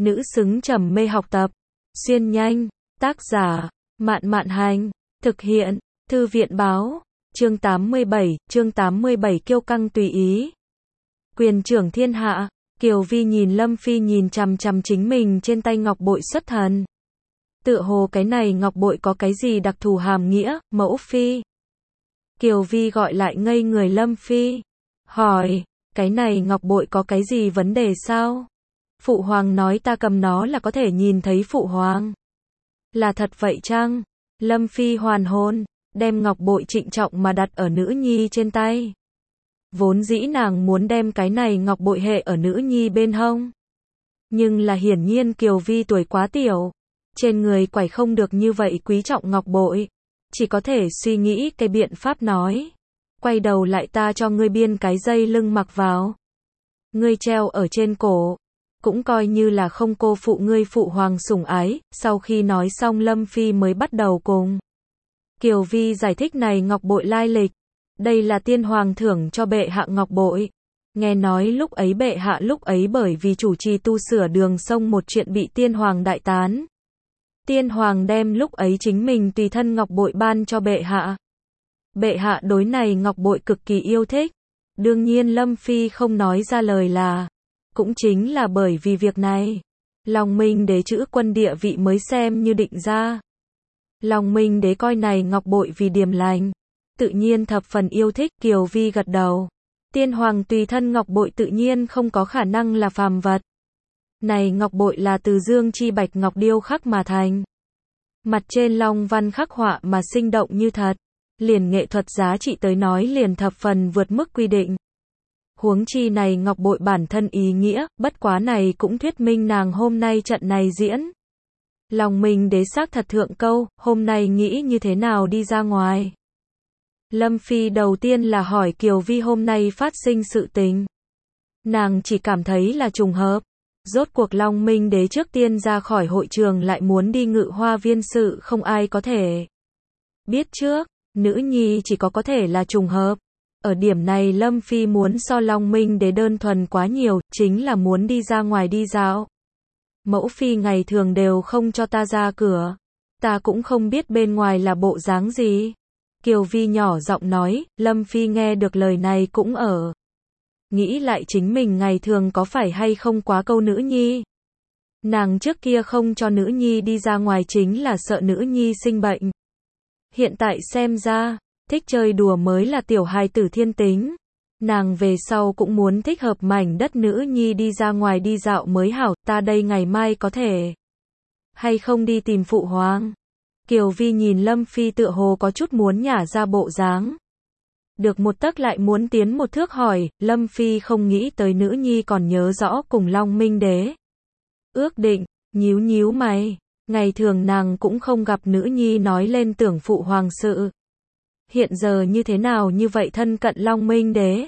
nữ xứng trầm mê học tập. Xuyên nhanh, tác giả, Mạn Mạn Hành, thực hiện, Thư viện Báo, chương 87, kiêu căng tùy ý. Quyền trưởng thiên hạ, Kiều Vi nhìn Lâm Phi nhìn chằm chằm chính mình trên tay ngọc bội xuất thần. Tựa hồ cái này ngọc bội có cái gì đặc thù hàm nghĩa, mẫu phi. Kiều Vi gọi lại ngây người Lâm Phi, hỏi, cái này ngọc bội có cái gì vấn đề sao? Phụ hoàng nói ta cầm nó là có thể nhìn thấy phụ hoàng. Là thật vậy chăng? Lâm Phi hoàn hồn, đem ngọc bội trịnh trọng mà đặt ở nữ nhi trên tay. Vốn dĩ nàng muốn đem cái này ngọc bội hệ ở nữ nhi bên hông. Nhưng là hiển nhiên Kiều Vi tuổi quá tiểu, trên người quải không được như vậy quý trọng ngọc bội. Chỉ có thể suy nghĩ cái biện pháp nói. Quay đầu lại ta cho ngươi biên cái dây lưng mặc vào. Ngươi treo ở trên cổ. Cũng coi như là không cô phụ ngươi phụ hoàng sủng ái. Sau khi nói xong Lâm Phi mới bắt đầu cùng Kiều Vi giải thích này ngọc bội lai lịch. Đây là tiên hoàng thưởng cho bệ hạ ngọc bội. Nghe nói lúc ấy bệ hạ lúc ấy bởi vì chủ trì tu sửa đường sông một chuyện bị tiên hoàng đại tán. Tiên hoàng đem lúc ấy chính mình tùy thân ngọc bội ban cho bệ hạ. Bệ hạ đối này ngọc bội cực kỳ yêu thích. Đương nhiên Lâm Phi không nói ra lời là. Cũng chính là bởi vì việc này. Long Minh Đế chữ quân địa vị mới xem như định ra. Long Minh Đế coi này ngọc bội vì điềm lành. Tự nhiên thập phần yêu thích. Kiều Vi gật đầu. Tiên hoàng tùy thân ngọc bội tự nhiên không có khả năng là phàm vật. Này ngọc bội là từ dương chi bạch ngọc điêu khắc mà thành. Mặt trên long văn khắc họa mà sinh động như thật. Liền nghệ thuật giá trị tới nói liền thập phần vượt mức quy định. Huống chi này ngọc bội bản thân ý nghĩa, bất quá này cũng thuyết minh nàng hôm nay trận này diễn. Lòng mình đế xác thật thượng câu, hôm nay nghĩ như thế nào đi ra ngoài. Lâm Phi đầu tiên là hỏi Kiều Vi hôm nay phát sinh sự tình. Nàng chỉ cảm thấy là trùng hợp. Rốt cuộc Long Minh Đế trước tiên ra khỏi hội trường lại muốn đi Ngự Hoa Viên sự không ai có thể biết trước, nữ nhi chỉ có thể là trùng hợp. Ở điểm này Lâm Phi muốn so Long Minh Đế đơn thuần quá nhiều, chính là muốn đi ra ngoài đi dạo. Mẫu phi ngày thường đều không cho ta ra cửa, ta cũng không biết bên ngoài là bộ dáng gì. Kiều Vi nhỏ giọng nói, Lâm Phi nghe được lời này cũng ở. Nghĩ lại chính mình ngày thường có phải hay không quá câu nữ nhi. Nàng trước kia không cho nữ nhi đi ra ngoài chính là sợ nữ nhi sinh bệnh. Hiện tại xem ra, thích chơi đùa mới là tiểu hài tử thiên tính. Nàng về sau cũng muốn thích hợp mảnh đất nữ nhi đi ra ngoài đi dạo mới hảo, ta đây ngày mai có thể hay không đi tìm phụ hoàng. Kiều Vi nhìn Lâm Phi tựa hồ có chút muốn nhả ra bộ dáng. Được một tấc lại muốn tiến một thước hỏi, Lâm Phi không nghĩ tới nữ nhi còn nhớ rõ cùng Long Minh Đế. Ước định, nhíu mày, ngày thường nàng cũng không gặp nữ nhi nói lên tưởng phụ hoàng sự. Hiện giờ như thế nào như vậy thân cận Long Minh Đế?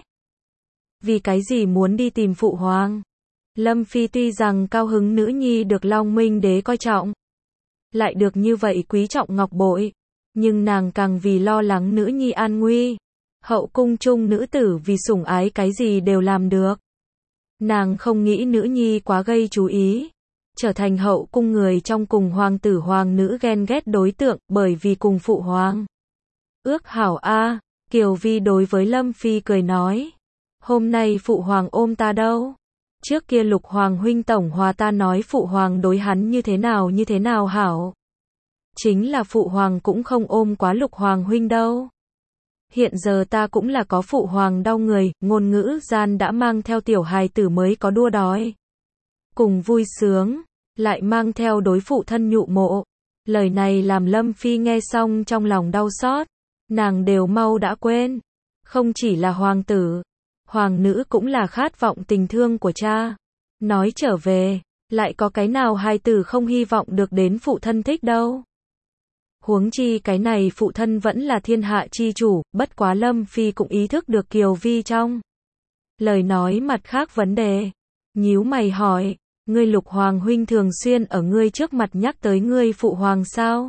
Vì cái gì muốn đi tìm phụ hoàng? Lâm Phi tuy rằng cao hứng nữ nhi được Long Minh Đế coi trọng, lại được như vậy quý trọng ngọc bội, nhưng nàng càng vì lo lắng nữ nhi an nguy. Hậu cung chung nữ tử vì sủng ái cái gì đều làm được. Nàng không nghĩ nữ nhi quá gây chú ý, trở thành hậu cung người trong cùng hoàng tử hoàng nữ ghen ghét đối tượng, bởi vì cùng phụ hoàng. Ước hảo a. Kiều Vi đối với Lâm Phi cười nói. Hôm nay phụ hoàng ôm ta đâu. Trước kia Lục Hoàng huynh tổng hòa ta nói phụ hoàng đối hắn như thế nào hảo. Chính là phụ hoàng cũng không ôm quá Lục Hoàng huynh đâu. Hiện giờ ta cũng là có phụ hoàng đau người, ngôn ngữ gian đã mang theo tiểu hài tử mới có đua đói. Cùng vui sướng, lại mang theo đối phụ thân nhụ mộ. Lời này làm Lâm Phi nghe xong trong lòng đau xót. Nàng đều mau đã quên. Không chỉ là hoàng tử, hoàng nữ cũng là khát vọng tình thương của cha. Nói trở về, lại có cái nào hài tử không hy vọng được đến phụ thân thích đâu. Huống chi cái này phụ thân vẫn là thiên hạ chi chủ, bất quá Lâm Phi cũng ý thức được Kiều Vi trong lời nói mặt khác vấn đề. Nhíu mày hỏi, ngươi Lục Hoàng huynh thường xuyên ở ngươi trước mặt nhắc tới ngươi phụ hoàng sao?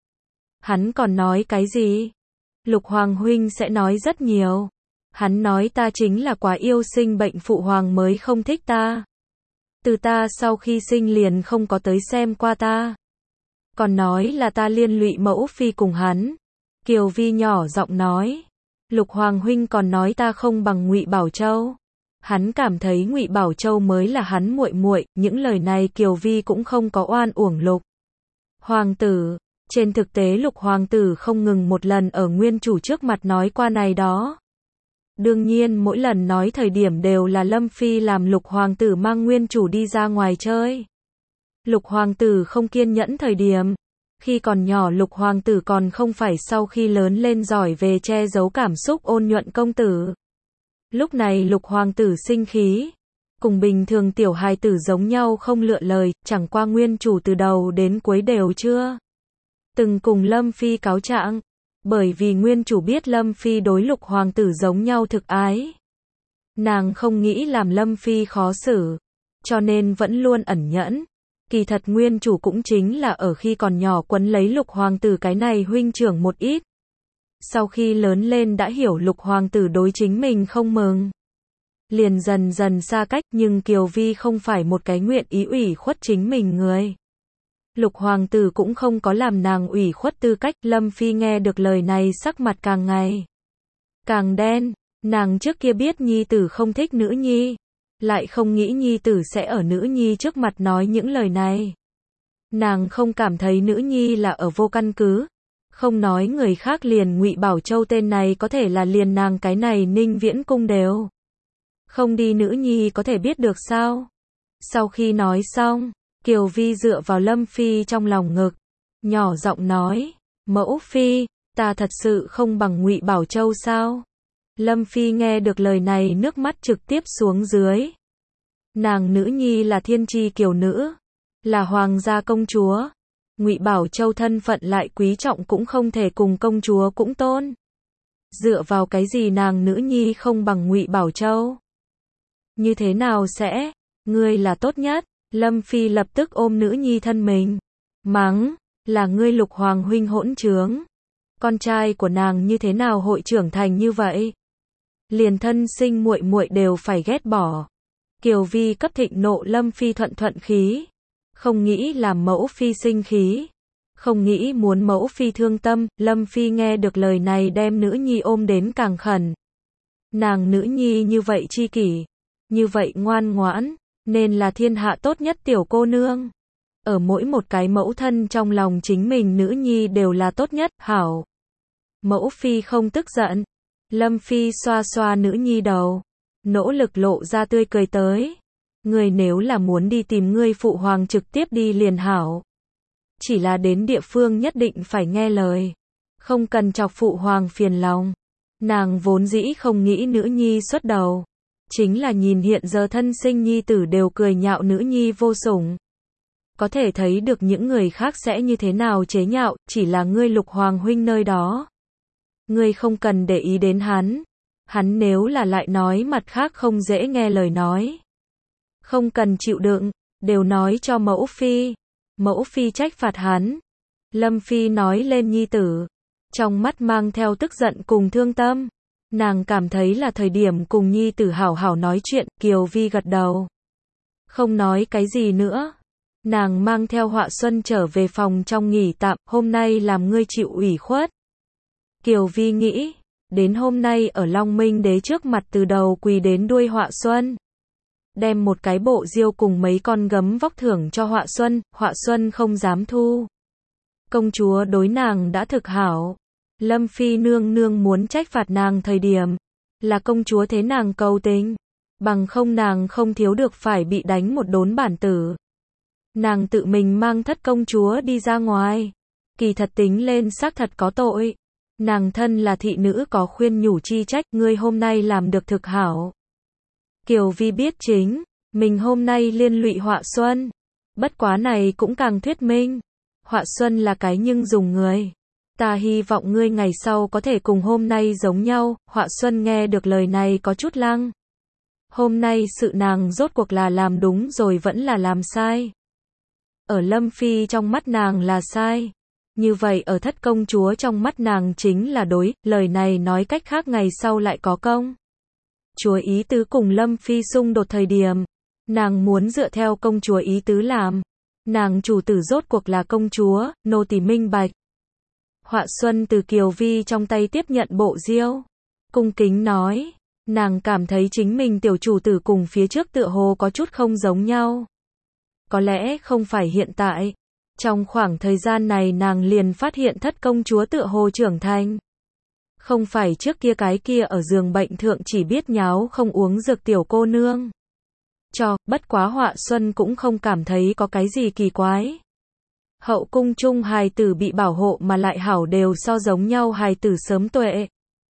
Hắn còn nói cái gì? Lục Hoàng huynh sẽ nói rất nhiều. Hắn nói ta chính là quá yêu sinh bệnh phụ hoàng mới không thích ta. Từ ta sau khi sinh liền không có tới xem qua ta. Còn nói là ta liên lụy mẫu phi cùng hắn. Kiều Vi nhỏ giọng nói. Lục Hoàng huynh còn nói ta không bằng Ngụy Bảo Châu. Hắn cảm thấy Ngụy Bảo Châu mới là hắn muội muội, những lời này Kiều Vi cũng không có oan uổng Lục Hoàng tử. Trên thực tế Lục Hoàng tử không ngừng một lần ở nguyên chủ trước mặt nói qua này đó. Đương nhiên mỗi lần nói thời điểm đều là Lâm Phi làm Lục Hoàng tử mang nguyên chủ đi ra ngoài chơi. Lục Hoàng tử không kiên nhẫn thời điểm. Khi còn nhỏ Lục Hoàng tử còn không phải sau khi lớn lên giỏi về che giấu cảm xúc ôn nhuận công tử. Lúc này Lục Hoàng tử sinh khí. Cùng bình thường tiểu hài tử giống nhau không lựa lời, chẳng qua nguyên chủ từ đầu đến cuối đều chưa từng cùng Lâm Phi cáo trạng. Bởi vì nguyên chủ biết Lâm Phi đối Lục Hoàng tử giống nhau thực ái. Nàng không nghĩ làm Lâm Phi khó xử, cho nên vẫn luôn ẩn nhẫn. Kỳ thật nguyên chủ cũng chính là ở khi còn nhỏ quấn lấy Lục Hoàng tử cái này huynh trưởng một ít. Sau khi lớn lên đã hiểu Lục Hoàng tử đối chính mình không mừng. Liền dần dần xa cách, nhưng Kiều Vi không phải một cái nguyện ý ủy khuất chính mình người. Lục Hoàng tử cũng không có làm nàng ủy khuất tư cách. Lâm Phi nghe được lời này sắc mặt càng ngày càng đen. Nàng trước kia biết nhi tử không thích nữ nhi, lại không nghĩ nhi tử sẽ ở nữ nhi trước mặt nói những lời này. Nàng không cảm thấy nữ nhi là ở vô căn cứ. Không nói người khác, liền Ngụy Bảo Châu tên này có thể là liền nàng cái này Ninh Viễn cung đều không đi, nữ nhi có thể biết được sao? Sau khi nói xong, Kiều Vi dựa vào Lâm Phi trong lòng ngực, nhỏ giọng nói, mẫu phi, ta thật sự không bằng Ngụy Bảo Châu sao? Lâm Phi nghe được lời này nước mắt trực tiếp xuống dưới. Nàng nữ nhi là thiên tri kiều nữ, là hoàng gia công chúa. Ngụy Bảo Châu thân phận lại quý trọng cũng không thể cùng công chúa cũng tôn. Dựa vào cái gì nàng nữ nhi không bằng Ngụy Bảo Châu? Như thế nào sẽ? Ngươi là tốt nhất. Lâm Phi lập tức ôm nữ nhi thân mình, mắng, là ngươi Lục Hoàng huynh hỗn trướng. Con trai của nàng như thế nào hội trưởng thành như vậy? Liền thân sinh muội muội đều phải ghét bỏ. Kiều Vi cấp thịnh nộ Lâm Phi thuận thuận khí, không nghĩ làm mẫu phi sinh khí, không nghĩ muốn mẫu phi thương tâm. Lâm Phi nghe được lời này đem nữ nhi ôm đến càng khẩn. Nàng nữ nhi như vậy chi kỷ, như vậy ngoan ngoãn, nên là thiên hạ tốt nhất tiểu cô nương. Ở mỗi một cái mẫu thân trong lòng chính mình nữ nhi đều là tốt nhất, hảo. Mẫu phi không tức giận. Lâm Phi xoa xoa nữ nhi đầu, nỗ lực lộ ra tươi cười tới. Ngươi nếu là muốn đi tìm ngươi phụ hoàng trực tiếp đi liền hảo. Chỉ là đến địa phương nhất định phải nghe lời, không cần chọc phụ hoàng phiền lòng. Nàng vốn dĩ không nghĩ nữ nhi xuất đầu, chính là nhìn hiện giờ thân sinh nhi tử đều cười nhạo nữ nhi vô sủng. Có thể thấy được những người khác sẽ như thế nào chế nhạo, chỉ là ngươi Lục Hoàng huynh nơi đó. Ngươi không cần để ý đến hắn. Hắn nếu là lại nói mặt khác không dễ nghe lời nói, không cần chịu đựng, đều nói cho mẫu phi. Mẫu phi trách phạt hắn. Lâm Phi nói lên nhi tử, trong mắt mang theo tức giận cùng thương tâm. Nàng cảm thấy là thời điểm cùng nhi tử hảo hảo nói chuyện. Kiều Vi gật đầu, không nói cái gì nữa. Nàng mang theo Họa Xuân trở về phòng trong nghỉ tạm. Hôm nay làm ngươi chịu ủy khuất. Kiều Vi nghĩ, đến hôm nay ở Long Minh đế trước mặt từ đầu quỳ đến đuôi Họa Xuân. Đem một cái bộ diêu cùng mấy con gấm vóc thưởng cho Họa Xuân, Họa Xuân không dám thu. Công chúa đối nàng đã thực hảo. Lâm Phi nương nương muốn trách phạt nàng thời điểm, là công chúa thế nàng cầu tình. Bằng không nàng không thiếu được phải bị đánh một đốn bản tử. Nàng tự mình mang thất công chúa đi ra ngoài. Kỳ thật tính lên xác thật có tội. Nàng thân là thị nữ có khuyên nhủ chi trách. Ngươi hôm nay làm được thực hảo. Kiều Vi biết chính mình hôm nay liên lụy Họa Xuân. Bất quá này cũng càng thuyết minh Họa Xuân là cái nhưng dùng người. Ta hy vọng ngươi ngày sau có thể cùng hôm nay giống nhau. Họa Xuân nghe được lời này có chút lăng. Hôm nay sự nàng rốt cuộc là làm đúng rồi vẫn là làm sai. Ở Lâm Phi trong mắt nàng là sai. Như vậy ở thất công chúa trong mắt nàng chính là đối. Lời này nói cách khác ngày sau lại có công chúa ý tứ cùng Lâm Phi xung đột thời điểm, Nàng muốn dựa theo công chúa ý tứ làm. Nàng chủ tử rốt cuộc là công chúa, nô tỳ minh bạch. Họa Xuân từ Kiều Vi trong tay tiếp nhận bộ diêu. Cung kính nói. Nàng cảm thấy chính mình tiểu chủ tử cùng phía trước tựa hồ có chút không giống nhau. Có lẽ không phải hiện tại. Trong khoảng thời gian này nàng liền phát hiện thất công chúa tựa hồ trưởng thành. Không phải trước kia cái kia ở giường bệnh thượng chỉ biết nháo không uống dược tiểu cô nương. Bất quá Họa Xuân cũng không cảm thấy có cái gì kỳ quái. Hậu cung chung hài tử bị bảo hộ mà lại hảo đều so giống nhau hài tử sớm tuệ.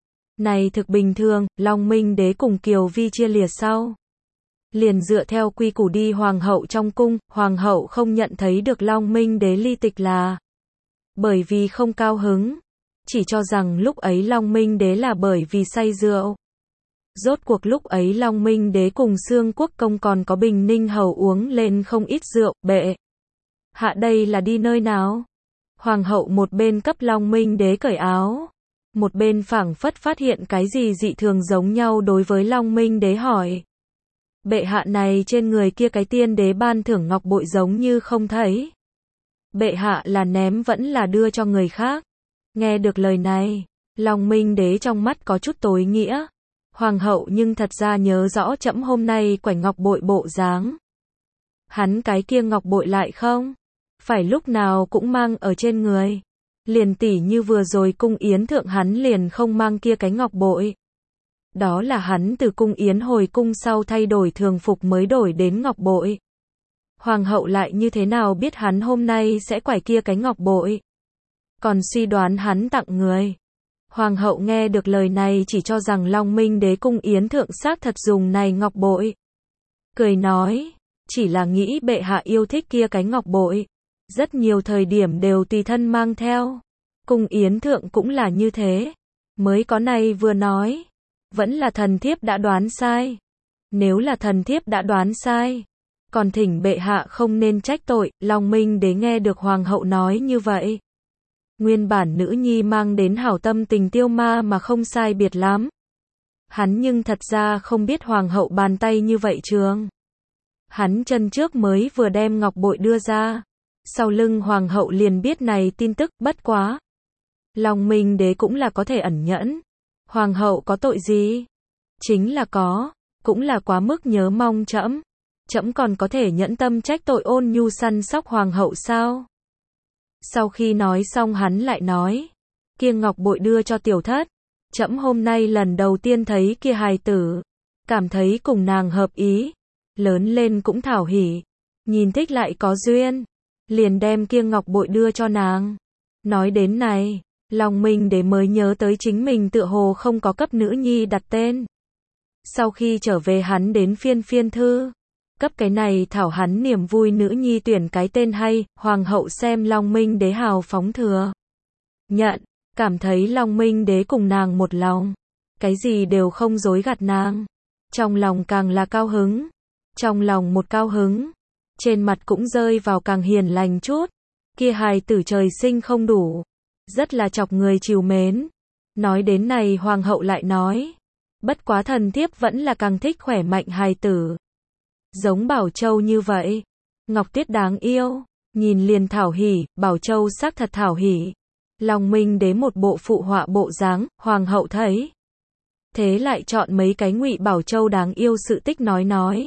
Này thực bình thường, Long Minh đế cùng Kiều Vi chia lìa sau. Liền dựa theo quy củ đi hoàng hậu trong cung, hoàng hậu không nhận thấy được Long Minh đế ly tịch là bởi vì không cao hứng. Chỉ cho rằng lúc ấy Long Minh đế là bởi vì say rượu. Rốt cuộc lúc ấy Long Minh đế cùng Xương Quốc công còn có Bình Ninh hầu uống lên không ít rượu, bệ hạ đây là đi nơi nào? Hoàng hậu một bên cấp Long Minh đế cởi áo, một bên phảng phất phát hiện cái gì dị thường giống nhau đối với Long Minh đế hỏi. Bệ hạ này trên người kia cái tiên đế ban thưởng ngọc bội giống như không thấy. Bệ hạ là ném vẫn là đưa cho người khác? Nghe được lời này, Long Minh đế trong mắt có chút tối nghĩa. Hoàng hậu nhưng thật ra nhớ rõ trẫm hôm nay quảnh ngọc bội bộ dáng. Hắn cái kia ngọc bội lại không phải lúc nào cũng mang ở trên người. Liền tỉ như vừa rồi cung yến thượng hắn liền không mang kia cái ngọc bội. Đó là hắn từ cung yến hồi cung sau thay đổi thường phục mới đổi đến ngọc bội. Hoàng hậu lại như thế nào biết hắn hôm nay sẽ quải kia cái ngọc bội? Còn suy đoán hắn tặng người. Hoàng hậu nghe được lời này chỉ cho rằng Long Minh đế cung yến thượng xác thật dùng này ngọc bội. Cười nói, chỉ là nghĩ bệ hạ yêu thích kia cái ngọc bội. Rất nhiều thời điểm đều tùy thân mang theo. Cung yến thượng cũng là như thế. Mới có này vừa nói. Vẫn là thần thiếp đã đoán sai. Nếu là thần thiếp đã đoán sai. Còn thỉnh bệ hạ không nên trách tội. Long Minh đế nghe được hoàng hậu nói như vậy. Nguyên bản nữ nhi mang đến hảo tâm tình tiêu ma mà không sai biệt lắm. Hắn nhưng thật ra không biết hoàng hậu bàn tay như vậy trường. Hắn chân trước mới vừa đem ngọc bội đưa ra. Sau lưng hoàng hậu liền biết này tin tức, bất quá. Long Minh đế cũng là có thể ẩn nhẫn. Hoàng hậu có tội gì? Chính là có, cũng là quá mức nhớ mong trẫm. Trẫm còn có thể nhẫn tâm trách tội ôn nhu săn sóc hoàng hậu sao? Sau khi nói xong hắn lại nói, kia ngọc bội đưa cho tiểu thất. Trẫm hôm nay lần đầu tiên thấy kia hài tử, cảm thấy cùng nàng hợp ý, lớn lên cũng thảo hỉ, nhìn thích lại có duyên, liền đem kia ngọc bội đưa cho nàng. Nói đến này, Long Minh đế mới nhớ tới chính mình tựa hồ không có cấp nữ nhi đặt tên. Sau khi trở về hắn đến phiên thư, cấp cái này thảo hắn niềm vui nữ nhi tuyển cái tên hay. Hoàng hậu xem Long Minh đế hào phóng thừa nhận, cảm thấy Long Minh đế cùng nàng một lòng, cái gì đều không dối gạt nàng. Trong lòng càng là cao hứng, trong lòng một cao hứng, trên mặt cũng rơi vào càng hiền lành chút. Kia hài tử trời sinh không đủ, rất là chọc người trìu mến. Nói đến này hoàng hậu lại nói, bất quá thần thiếp vẫn là càng thích khỏe mạnh hài tử. Giống Bảo Châu như vậy. Ngọc Tuyết đáng yêu, nhìn liền thảo hỉ, Bảo Châu xác thật thảo hỉ. Long Minh đế một bộ phụ họa bộ dáng, hoàng hậu thấy. Thế lại chọn mấy cái ngụy Bảo Châu đáng yêu sự tích nói.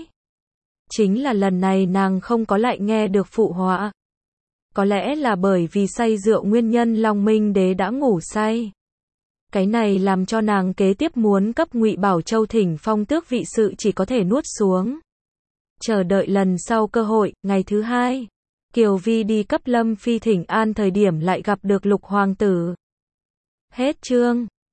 Chính là lần này nàng không có lại nghe được phụ họa. Có lẽ là bởi vì say rượu nguyên nhân Long Minh đế đã ngủ say. Cái này làm cho nàng kế tiếp muốn cấp ngụy Bảo Châu thỉnh phong tước vị sự chỉ có thể nuốt xuống. Chờ đợi lần sau cơ hội. Ngày thứ hai, Kiều Vi đi cấp Lâm Phi thỉnh an thời điểm lại gặp được Lục hoàng tử. Hết chương.